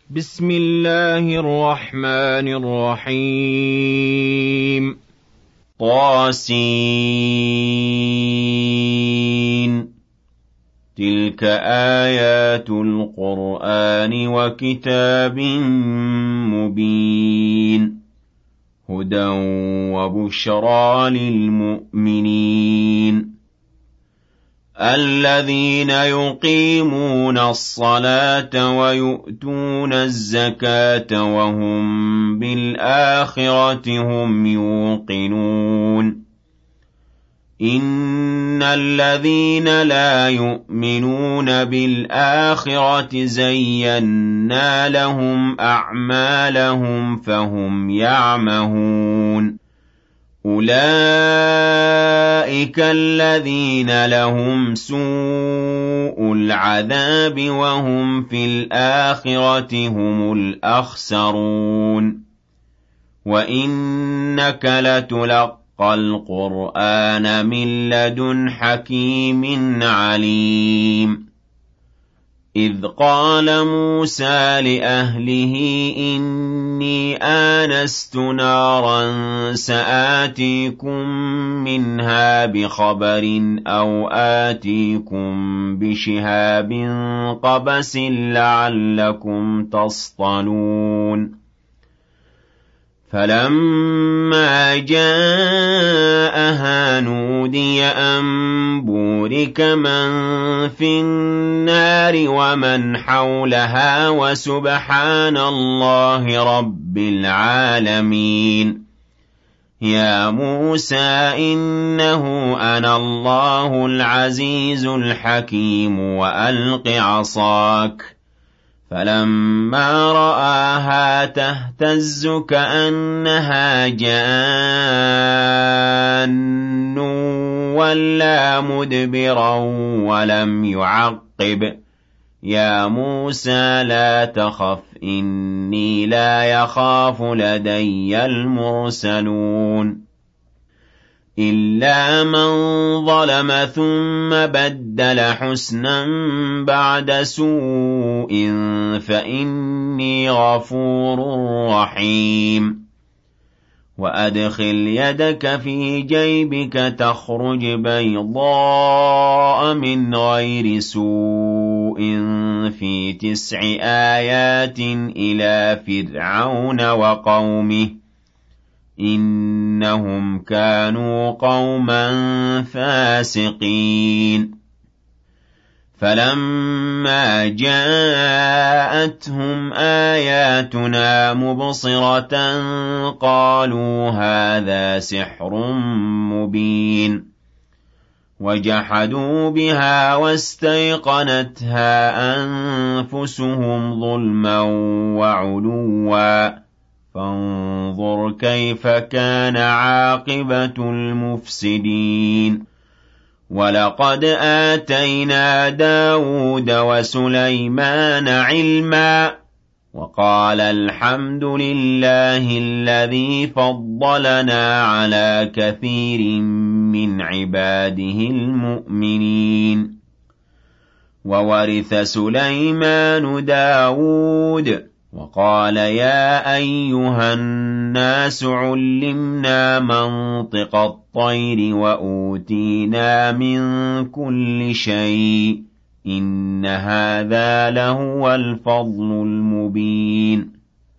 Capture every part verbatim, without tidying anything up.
بسم الله الرحمن الرحيم طاسين تلك آيات القرآن وكتاب مبين هدى وبشرى للمؤمنين الذين يقيمون الصلاة ويؤتون الزكاة وهم بالآخرة هم يوقنون إن الذين لا يؤمنون بالآخرة زينا لهم أعمالهم فهم يعمهون أولئك الذين لهم سوء العذاب وهم في الآخرة هم الأخسرون وإنك لتلقى القرآن من لدن حكيم عليم إذ قال موسى لأهله إني آنست نارا سآتيكم منها بخبر أو آتيكم بشهاب قبس لعلكم تصطلون فلما جاءها نودي أن بورك من في النار ومن حولها وسبحان الله رب العالمين يا موسى إنه أنا الله العزيز الحكيم وألق عصاك فلما رآها تهتز كأنها جان ولا مدبرا ولم يعقب يا موسى لا تخف إني لا يخاف لدي المرسلون إلا من ظلم ثم بدل حسنا بعد سوء فإني غفور رحيم وأدخل يدك في جيبك تخرج بيضاء من غير سوء في تسع آيات إلى فرعون وقومه إنهم كانوا قوما فاسقين فلما جاءتهم آياتنا مبصرة قالوا هذا سحر مبين وجحدوا بها واستيقنتها أنفسهم ظلما وعلوا فانظر كيف كان عاقبة المفسدين ولقد آتينا داود وسليمان علما وقال الحمد لله الذي فضلنا على كثير من عباده المؤمنين وورث سليمان داود وقال يا أيها الناس علمنا منطق الطير وأوتينا من كل شيء إن هذا لهو الفضل المبين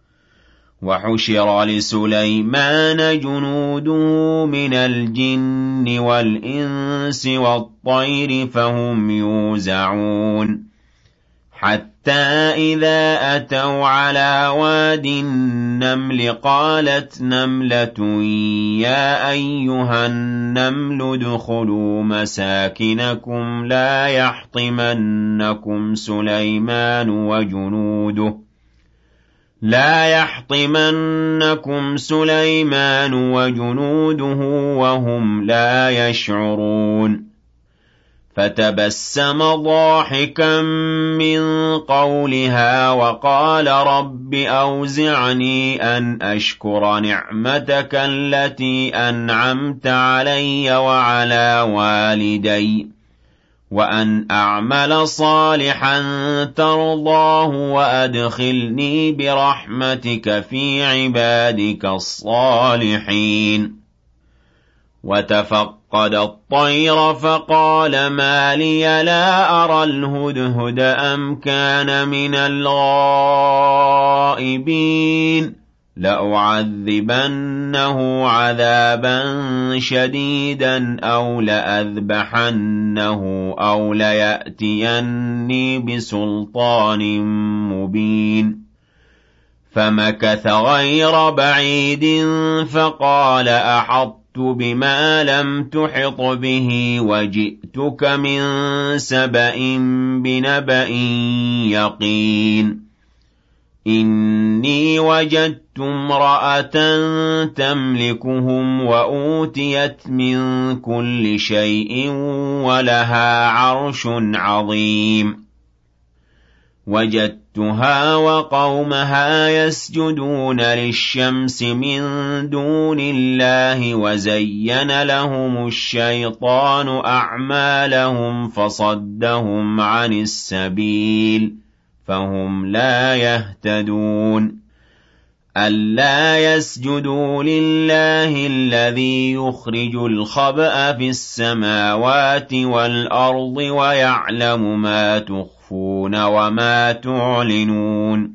وحشر لسليمان جنوده من الجن والإنس والطير فهم يوزعون حتى إذا أتوا على واد النمل قالت نملة يا أيها النمل ادخلوا مساكنكم لا يحطمنكم سليمان وجنوده لا يحطمنكم سليمان وجنوده وهم لا يشعرون فتبسم ضاحكا من قولها وقال رب أوزعني أن أشكر نعمتك التي أنعمت علي وعلى والدي وأن أعمل صالحا ترضاه وأدخلني برحمتك في عبادك الصالحين. وتفقد الطير فقال ما لي لا أرى الهدهد أم كان من الغائبين لأعذبنه عذابا شديدا أو لأذبحنه أو ليأتيني بسلطان مبين. فمكث غير بعيد فقال أحطت بما لم تحط به وجئتك من سبأ بنبأ يقين. إني وجدت امرأة تملكهم وأوتيت من كل شيء ولها عرش عظيم. وجدتها وقومها يسجدون للشمس من دون الله وزين لهم الشيطان أعمالهم فصدهم عن السبيل فهم لا يهتدون. ألا يسجدوا لله الذي يخرج الخبأ في السماوات والأرض ويعلم ما تخفون وما تعلنون.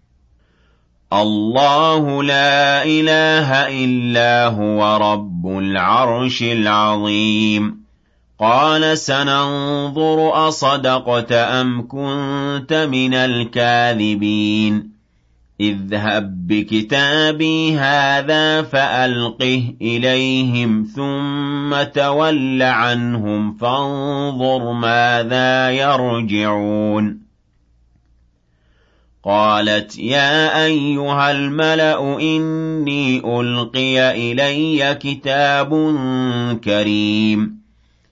الله لا إله إلا هو رب العرش العظيم. قال سننظر أصدقت أم كنت من الكاذبين. اذهب بكتابي هذا فألقه إليهم ثم تول عنهم فانظر ماذا يرجعون. قالت يا أيها الملأ إني ألقي إلي كتاب كريم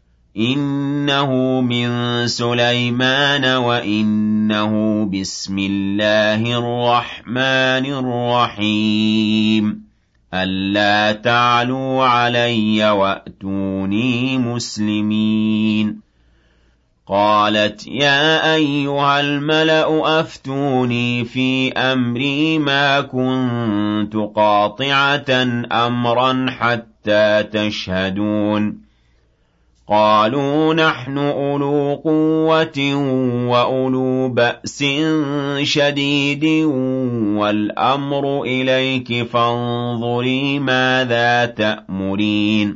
إنه من سليمان وإنه بسم الله الرحمن الرحيم ألا تعلوا علي وأتوني مسلمين. قالت يا أيها الملأ أفتوني في أمري ما كنت قاطعة أمرا حتى تشهدون. قالوا نحن أولو قوة وأولو بأس شديد والأمر إليك فانظري ماذا تأمرين.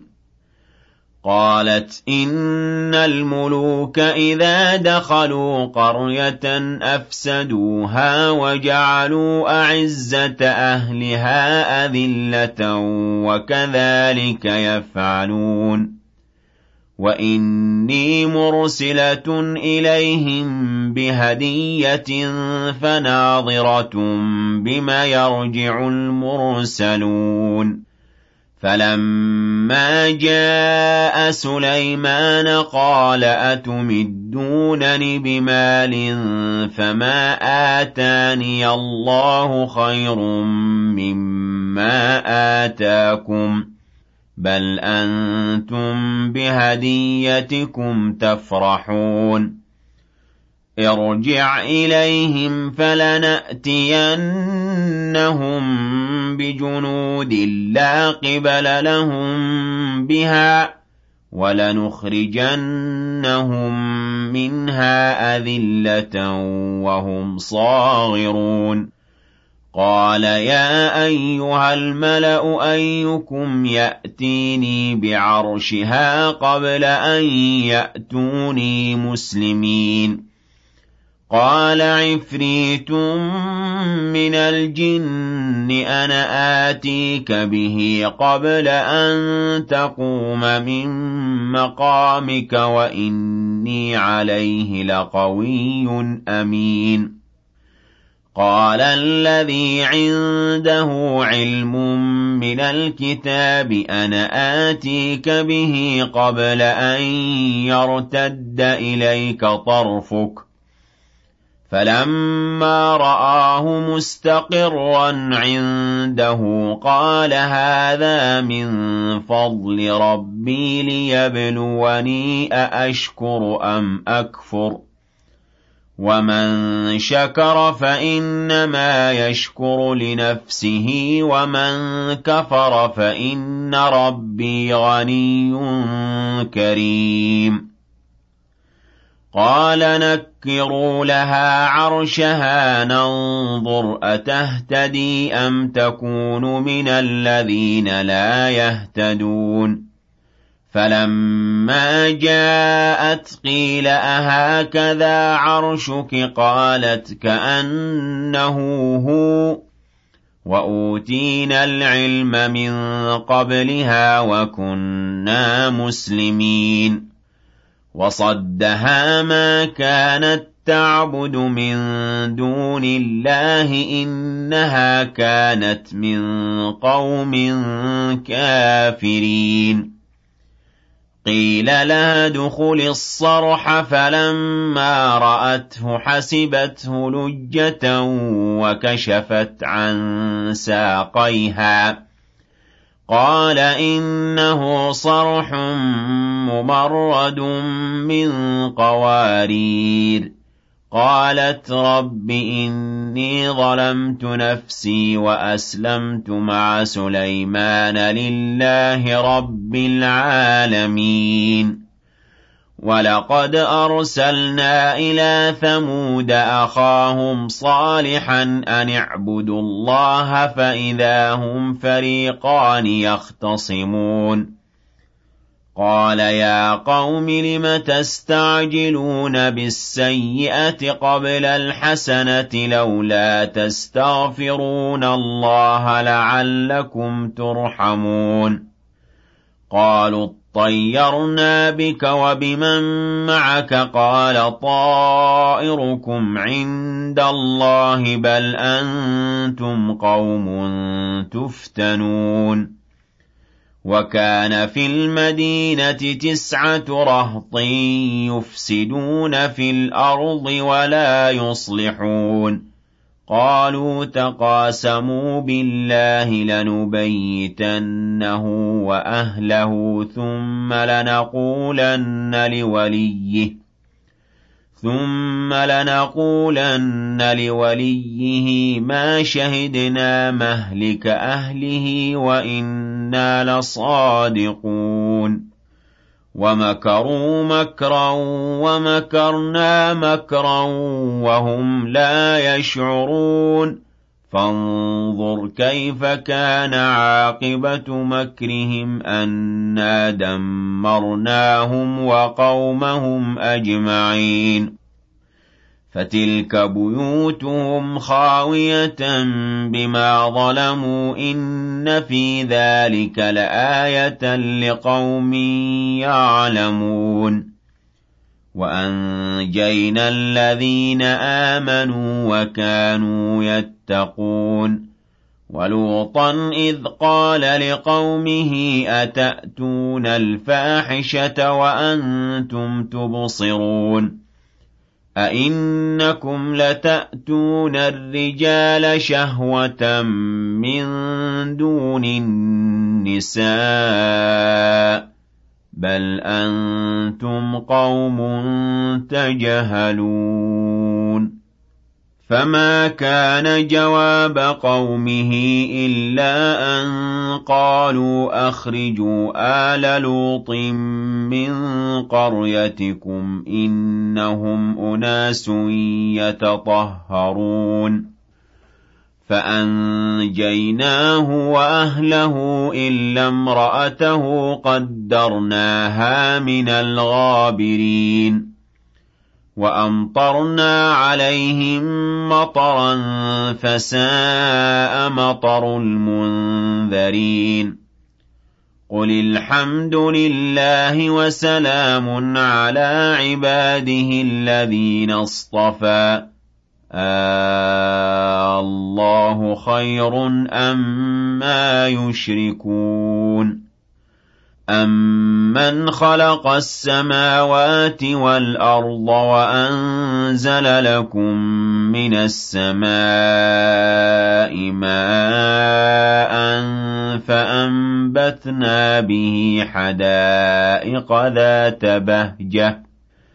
قالت إن الملوك إذا دخلوا قرية أفسدوها وجعلوا أعزة أهلها أذلة وكذلك يفعلون. وإني مرسلة إليهم بهدية فناظرة بما يرجع المرسلون. فلما جاء سليمان قال أتمدونني بمال فما آتاني الله خير مما آتاكم بل أنتم بهديتكم تفرحون. ارجع إليهم فلنأتينهم بجنود لا قبل لهم بها ولنخرجنهم منها أذلة وهم صاغرون. قال يا أيها الملأ أيكم يأتيني بعرشها قبل أن يأتوني مسلمين. قال عفريت من الجن أنا آتيك به قبل أن تقوم من مقامك وإني عليه لقوي أمين. قال الذي عنده علم من الكتاب أنا آتيك به قبل أن يرتد إليك طرفك فَلَمَّا رَآهُ مُسْتَقِرًّا عِندَهُ قَالَ هَٰذَا مِن فَضْلِ رَبِّي لِيَبْلُوَنِي أَأَشْكُرُ أَمْ أَكْفُرُ وَمَن شَكَرَ فَإِنَّمَا يَشْكُرُ لِنَفْسِهِ وَمَن كَفَرَ فَإِنَّ رَبِّي غَنِيٌّ كَرِيمٌ قَالَ نَكِّرُوا لَهَا عَرْشَهَا نَنظُرْ أَتَهْتَدِي أَمْ تَكُونُ مِنَ الَّذِينَ لَا يَهْتَدُونَ فَلَمَّا جَاءَتْ قِيلَ أَهَٰكَذَا عَرْشُكِ قَالَتْ كَأَنَّهُ هُوَ وَأُوتِينَا الْعِلْمَ مِن قَبْلِهَا وَكُنَّا مُسْلِمِينَ وَصَدَّهَا مَا كَانَت تَّعْبُدُ مِن دُونِ اللَّهِ إِنَّهَا كَانَتْ مِن قَوْمٍ كَافِرِينَ قِيلَ لَهَا ادْخُلِي الصَّرْحَ فَلَمَّا رَأَتْهُ حَسِبَتْهُ لُجَّةً وَكَشَفَتْ عَن سَاقَيْهَا قَالَ إِنَّهُ صَرْحٌ مُّمَرَّدٌ مِّن قَوَارِيرَ قَالَتْ رَبِّ إِنِّي ظَلَمْتُ نَفْسِي وَأَسْلَمْتُ مَعَ سُلَيْمَانَ لِلَّهِ رَبِّ الْعَالَمِينَ وَلَقَدْ أَرْسَلْنَا إِلَىٰ ثَمُودَ أَخَاهُمْ صَالِحًا أَنِ اعْبُدُوا اللَّهَ فَإِذَا هُمْ فَرِيقَانِ يَخْتَصِمُونَ قَالَ يَا قَوْمِ لِمَ تَسْتَعْجِلُونَ بِالسَّيِّئَةِ قَبْلَ الْحَسَنَةِ لَوْلَا تَسْتَغْفِرُونَ اللَّهَ لَعَلَّكُمْ تُرْحَمُونَ قَالُوا اطَّيَّرْنَا بِكَ وَبِمَن مَّعَكَ قَالَ طَائِرُكُمْ عِندَ اللَّهِ بَلْ أَنتُمْ قَوْمٌ تُفْتَنُونَ وَكَانَ فِي الْمَدِينَةِ تِسْعَةُ رَهْطٍ يُفْسِدُونَ فِي الْأَرْضِ وَلَا يُصْلِحُونَ قَالُوا تَقَاسَمُوا بِاللَّهِ لَنُبَيِّتَنَّهُ وَأَهْلَهُ ثُمَّ لَنَقُولَنَّ لِوَلِيِّهِ ثُمَّ لَنَقُولَنَّ لِوَلِيِّهِ مَا شَهِدْنَا مَهْلِكَ أَهْلِهِ وَإِنَّا لَصَادِقُونَ وَمَكَرُوا مَكْرًا وَمَكَرْنَا مَكْرًا وَهُمْ لَا يَشْعُرُونَ فَانظُرْ كَيْفَ كَانَ عَاقِبَةُ مَكْرِهِمْ أَنَّا دَمَّرْنَاهُمْ وَقَوْمَهُمْ أَجْمَعِينَ فَتِلْكَ بُيُوتُهُمْ خَاوِيَةً بِمَا ظَلَمُوا إِنَّ فِي ذَلِكَ لَآيَةً لِقَوْمٍ يَعْلَمُونَ وَأَنجَيْنَا الَّذِينَ آمَنُوا وَكَانُوا يَتَّقُونَ وَلُوطًا إِذْ قَالَ لِقَوْمِهِ أَتَأْتُونَ الْفَاحِشَةَ وَأَنتُمْ تُبْصِرُونَ أَئِنَّكُمْ لَتَأْتُونَ الرِّجَالَ شَهْوَةً مِّن دُونِ النِّسَاءِ بَلْ أَنتُمْ قَوْمٌ تَجْهَلُونَ فَمَا كَانَ جَوَابَ قَوْمِهِ إِلَّا أَن قَالُوا أَخْرِجُوا آلَ لُوطٍ مِّن قَرْيَتِكُمْ إِنَّهُمْ أُنَاسٌ يَتَطَهَّرُونَ فَأَنجَيْنَاهُ وَأَهْلَهُ إِلَّا امْرَأَتَهُ قَدَّرْنَاهَا مِنَ الْغَابِرِينَ وَأَمْطَرْنَا عَلَيْهِم مَّطَرًا فَسَاءَ مَطَرُ الْمُنذَرِينَ قُلِ الْحَمْدُ لِلَّهِ وَسَلَامٌ عَلَىٰ عِبَادِهِ الَّذِينَ اصْطَفَىٰ آللَّهُ خَيْرٌ أَمَّا يُشْرِكُونَ أَمَّنْ خَلَقَ السَّمَاوَاتِ وَالْأَرْضَ وَأَنزَلَ لَكُم مِّنَ السَّمَاءِ مَاءً فَأَنبَتْنَا بِهِ حَدَائِقَ ذَاتَ بَهْجَةٍ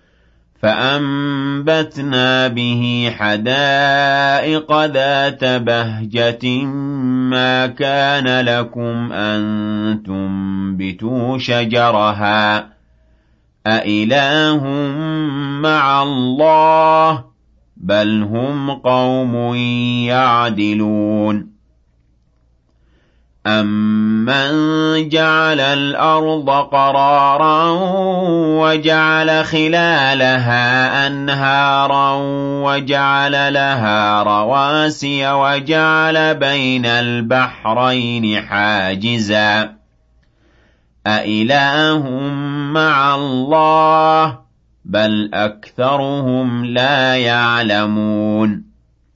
فَأَنبَتْنَا بِهِ حَدَائِقَ ذَاتَ بَهْجَةٍ مَّا كَانَ لَكُمْ أَن تُنبِتُوا شَجَرَهَا ۗ أَإِلَٰهٌ مَّعَ اللَّهِ ۚ بَلْ هُمْ قَوْمٌ يَعْدِلُونَ أَمَّن جَعَلَ الْأَرْضَ قَرَارًا وَجَعَلَ خِلَالَهَا أَنْهَارًا وَجَعَلَ لَهَا رَوَاسِيَ وَجَعَلَ بَيْنَ الْبَحْرَيْنِ حَاجِزًا أَإِلَٰهٌ مَّعَ اللَّهِ ۚ بَلْ أَكْثَرُهُمْ لَا يَعْلَمُونَ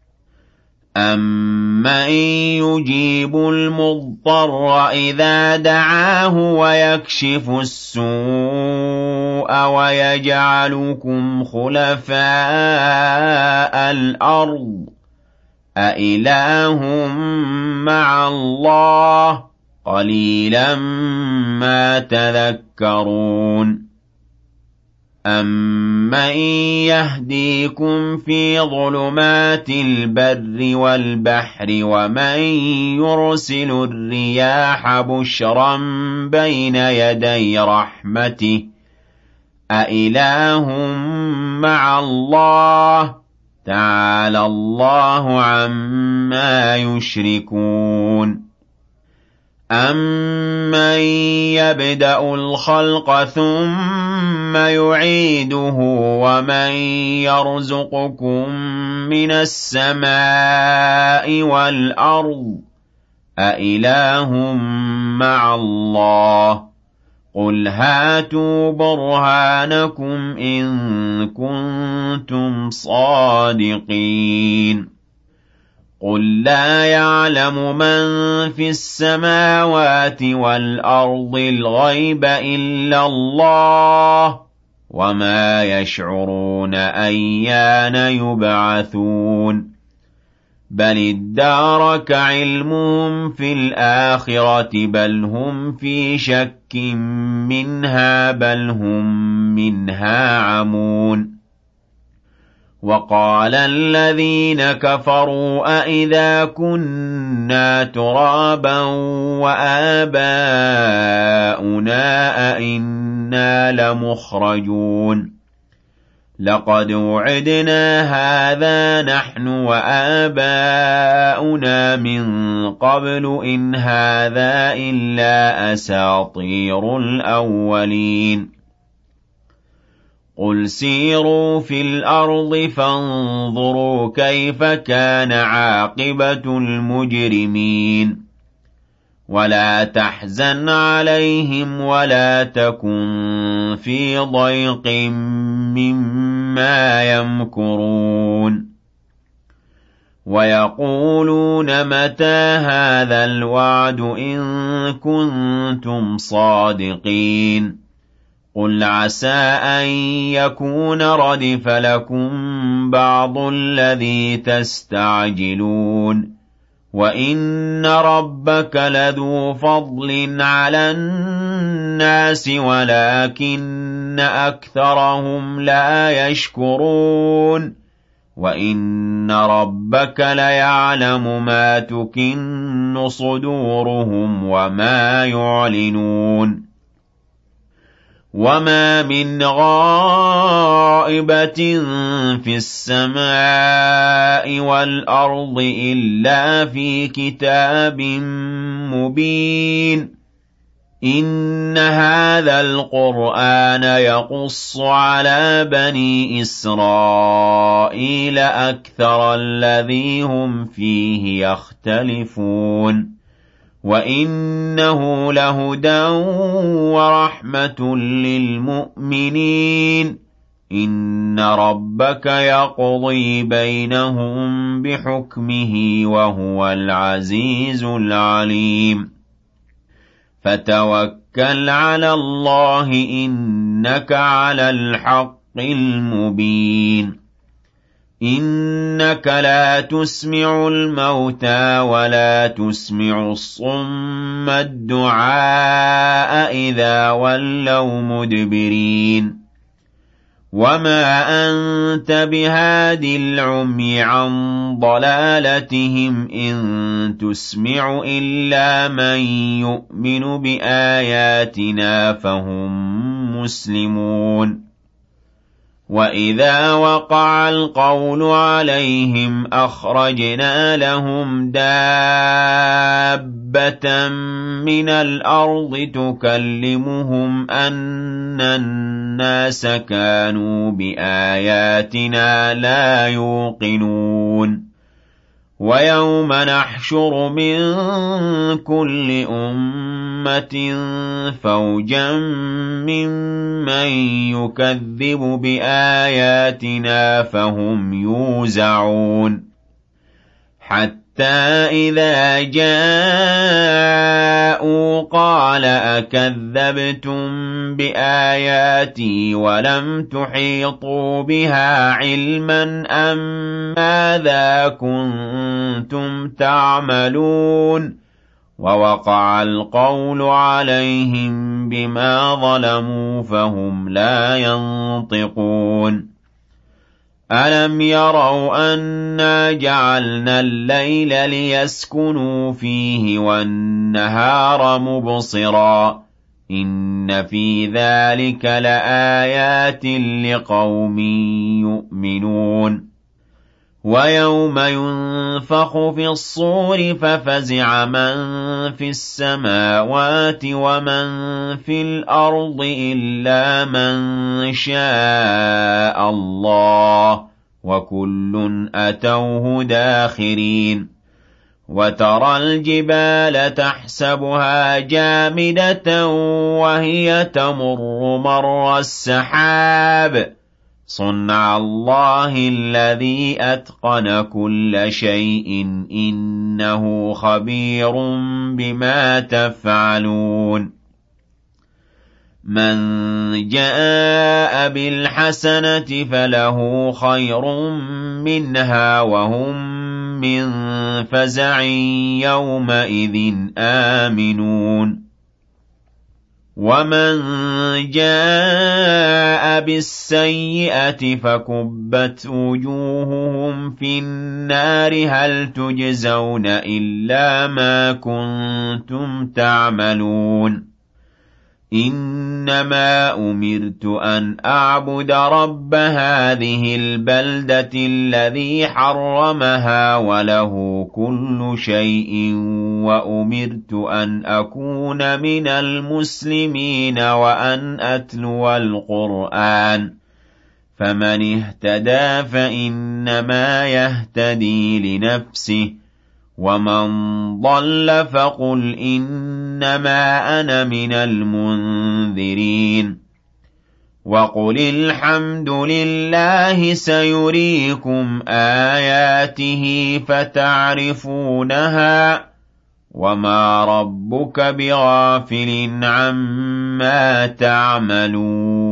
أَمَّن يُجِيبُ الْمُضْطَرَّ إِذَا دَعَاهُ وَيَكْشِفُ السُّوءَ وَيَجْعَلُكُمْ خُلَفَاءَ الْأَرْضِ ۗ أَإِلَٰهٌ مَّعَ اللَّهِ ۚ قَلِيلًا مَّا تَذَكَّرُونَ أَمَّن يَهْدِيكُمْ فِي ظُلُمَاتِ الْبَرِّ وَالْبَحْرِ وَمَن يُرْسِلُ الرِّيَاحَ بُشْرًا بَيْنَ يَدَيْ رَحْمَتِهِ ۗ أَإِلَٰهٌ مَّعَ اللَّهِ ۚ تَعَالَى اللَّهُ عَمَّا يُشْرِكُونَ أَمَّن يَبْدَأُ الْخَلْقَ ثُمَّ يُعِيدُهُ وَمَن يَرْزُقُكُم مِّنَ السَّمَاءِ وَالْأَرْضِ ۚ أَإِلَٰهٌ مَّعَ اللَّهِ ۚ قُلْ هَاتُوا بُرْهَانَكُمْ إِن كُنتُمْ صَادِقِينَ قُل لَّا يَعْلَمُ مَن فِي السَّمَاوَاتِ وَالْأَرْضِ الْغَيْبَ إِلَّا اللَّهُ ۚ وَمَا يَشْعُرُونَ أَيَّانَ يُبْعَثُونَ بَلِ ادَّارَكَ عِلْمُهُمْ فِي الْآخِرَةِ بَلْ هُمْ فِي شَكٍّ مِّنْهَا بَلْ هُم مِّنْهَا عَمُونَ وَقَالَ الَّذِينَ كَفَرُوا أَإِذَا كُنَّا تُرَابًا وَآبَاؤُنَا أَإِنَّا لَمُخْرَجُونَ لَقَدْ وُعِدْنَا هَٰذَا نَحْنُ وَآبَاؤُنَا مِن قَبْلُ إِنْ هَٰذَا إِلَّا أَسَاطِيرُ الْأَوَّلِينَ قُلْ سِيرُوا فِي الْأَرْضِ فَانظُرُوا كَيْفَ كَانَ عَاقِبَةُ الْمُجْرِمِينَ وَلَا تَحْزَنْ عَلَيْهِمْ وَلَا تَكُن فِي ضَيْقٍ مِّمَّا يَمْكُرُونَ وَيَقُولُونَ مَتَىٰ هَٰذَا الْوَعْدُ إِن كُنتُمْ صَادِقِينَ قُلْ عَسَىٰ أَن يَكُونَ رَدِفَ لَكُم بَعْضُ الَّذِي تَسْتَعْجِلُونَ وَإِنَّ رَبَّكَ لَذُو فَضْلٍ عَلَى النَّاسِ وَلَٰكِنَّ أَكْثَرَهُمْ لَا يَشْكُرُونَ وَإِنَّ رَبَّكَ لَيَعْلَمُ مَا تُكِنُّ صُدُورُهُمْ وَمَا يُعْلِنُونَ وَمَا مِنْ غَائِبَةٍ فِي السَّمَاءِ وَالْأَرْضِ إِلَّا فِي كِتَابٍ مُّبِينٍ إِنَّ هَٰذَا الْقُرْآنَ يَقُصُّ عَلَىٰ بَنِي إِسْرَائِيلَ أَكْثَرَ الَّذِي هُمْ فِيهِ يَخْتَلِفُونَ وَإِنَّهُ لَهُدًى وَرَحْمَةٌ لِّلْمُؤْمِنِينَ إِنَّ رَبَّكَ يَقْضِي بَيْنَهُم بِحُكْمِهِ وَهُوَ الْعَزِيزُ الْعَلِيمُ فَتَوَكَّلْ توكل على الله إنك على الحق المبين إنك لا تسمع الموتى ولا تسمع الصم الدعاء إذا ولوا مدبرين وما أنت بهاد العمي عن ضلالتهم إن تسمع إلا من يؤمن بآياتنا فهم مسلمون وإذا وقع القول عليهم أخرجنا لهم دابة من الأرض تكلمهم أن الناس كانوا بآياتنا لا يوقنون ويوم نحشر من كل أمة فوجا ممن يكذب بآياتنا فهم يوزعون حتى إذا جاءوا قال أكذبتم بآياتي ولم تحيطوا بها علما أم ماذا كنتم تعملون ووقع القول عليهم بما ظلموا فهم لا ينطقون ألم يروا أنا جعلنا الليل ليسكنوا فيه والنهار مبصرا إن في ذلك لآيات لقوم يؤمنون ويوم ينفخ في الصور ففزع من في السماوات ومن في الأرض إلا من شاء الله وكل أتوه داخرين وترى الجبال تحسبها جامدة وهي تمر مر السحاب صنع الله الذي أتقن كل شيء إنه خبير بما تفعلون من جاء بالحسنة فله خير منها وهم من فزع يومئذ آمنون ومن جاء بالسيئة فكبت وجوههم في النار هل تجزون إلا ما كنتم تعملون إنما أمرت أن أعبد رب هذه البلدة الذي حرمها وله كل شيء وأمرت أن أكون من المسلمين وأن أتلو القرآن فمن اهتدى فإنما يهتدي لنفسه ومن ضل فقل إنما أنا من المنذرين وقل الحمد لله سيريكم آياته فتعرفونها وما ربك بغافل عما تعملون